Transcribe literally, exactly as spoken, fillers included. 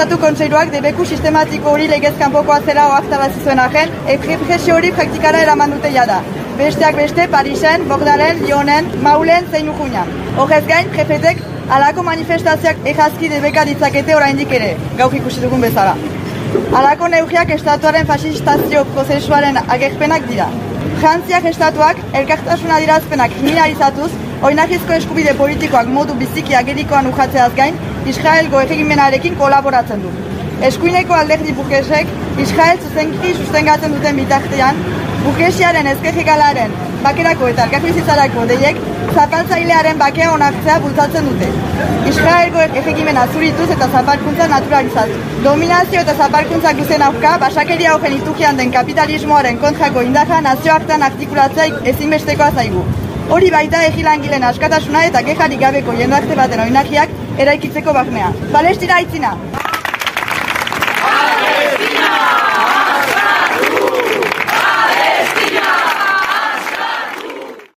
Estatu Kontseiluak debeku sistematiko hori legez kanpokoa zela oaktarazi zuen arren, errepresio hori praktikara eraman dute jada. Besteak beste, Parisen, Bordalen, Lyonen, Maulen, zein Urruñan. Horrez gain, prefetek halako manifestazioak egazki debeka ditzakete oraindik ere, gaur ikusi dugun bezala. Halako neurriak estatuaren fasistazio prozesuaren agerpenak dira. Frantziak estatuak elkartasuna adirazpenak kriminalizatuz, oinarrizko eskubide politikoak modu biziki agerikoan urratzeaz gain, Israelgo erregimenarekin kolaboratzen du. Eskuineko alderdi burgesek Israel zuzenkiri sustengatzen duten bitartean, burgesiaren ezkerregalaren bakerako eta elkarbizitzarako deiek zapaltzailearen bakea onartzea bultzatzen dute. Israelgo erregimena zurituz eta zapalkuntza naturalizatu. Dominazio eta zapalkuntzak duzen aurka, basakeria horren iturrian den kapitalismoaren kontrako indarra nazioartean artikulatzea ezinbestekoa zaigu. Hori baita herri-langileen askatasuna eta gerrarik gabeko jendarte baten oinarriak eraikitzeko barnea. Palestina aitzina!